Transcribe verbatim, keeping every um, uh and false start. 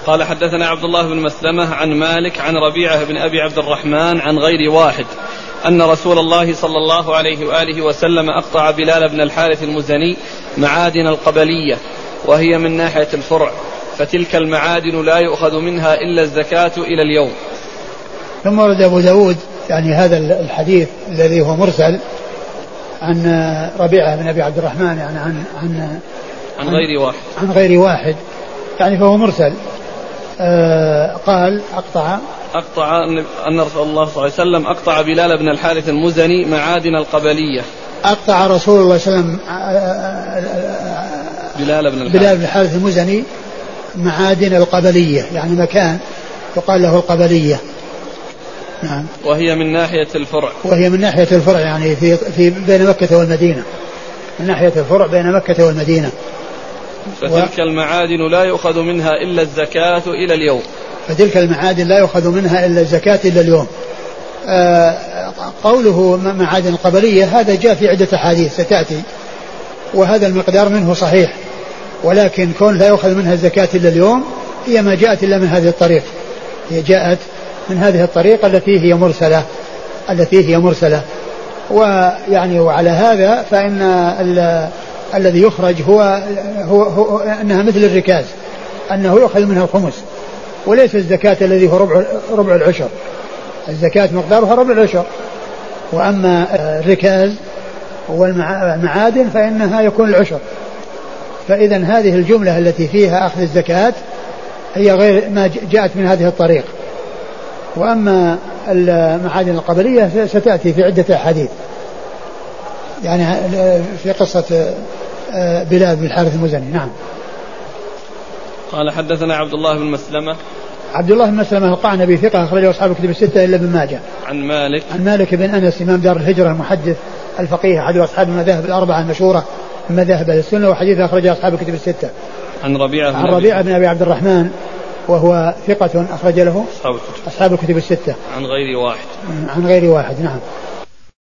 قال حدثنا عبد الله بن مسلمة عن مالك عن ربيعة بن أبي عبد الرحمن عن غير واحد أن رسول الله صلى الله عليه وآله وسلم أقطع بلال بن الحارث المزني معادن القبلية وهي من ناحية الفرع، فتلك المعادن لا يؤخذ منها إلا الزكاة إلى اليوم. ثم ورد أبو داود يعني هذا الحديث الذي هو مرسل عن ربيعة بن أبي عبد الرحمن يعني عن عن عن غير واحد عن غير واحد يعني فهو مرسل. آه قال أقطع أقطع أن رسول الله صلى الله عليه وسلم أقطع بلال بن الحارث المزني معادن القبلية. أقطع رسول الله صلى الله عليه وسلم بلال بن الحارث, بلال بن الحارث المزني معادن القبلية يعني مكان يقال له القبلية. نعم. وهي من ناحية الفرع وهي من ناحية الفرع يعني في, في بين مكة والمدينة، من ناحية الفرع بين مكة والمدينة. فتلك و... المعادن لا يؤخذ منها إلا الزكاة إلى اليوم. فتلك المعادن لا يؤخذ منها إلا الزكاة إلى اليوم. آه قوله معادن القبلية هذا جاء في عدة أحاديث ستأتي، وهذا المقدار منه صحيح، ولكن كون لا يؤخذ منها الزكاة إلا اليوم هي ما جاءت إلا من هذه الطريق، هي جاءت من هذه الطريقة التي هي مرسلة التي هي مرسلة ويعني وعلى هذا فإن الذي يخرج هو, هو, هو أنها مثل الركاز، أنه يؤخذ منها الخمس وليس الزكاة الذي هو ربع, ربع العشر. الزكاة مقدارها ربع العشر، وأما الركاز والمعادن فإنها يكون العشر. فإذا هذه الجملة التي فيها أخذ الزكاة هي غير ما جاءت من هذه الطريق. وأما المعادن القبلية ستأتي في عدة أحاديث يعني في قصة بلال بن الحارث المزني. نعم. قال حدثنا عبد الله بن مسلمة عبد الله بن مسلمة القعنبي ثقة أخرجه أصحاب الكتب الستة إلا ابن ماجه. عن مالك عن مالك بن أنس إمام دار الهجرة المحدث الفقيه أحد أصحاب المذاهب الأربعة المشهورة من مذاهب السنة، وحديث أخرجه أصحاب الكتب الستة. عن ربيعة بن, عن ربيعة بن أبي عبد الرحمن وهو ثقة أخرج له أصحاب الكتب, أصحاب الكتب الستة. عن غير واحد عن غير واحد. نعم.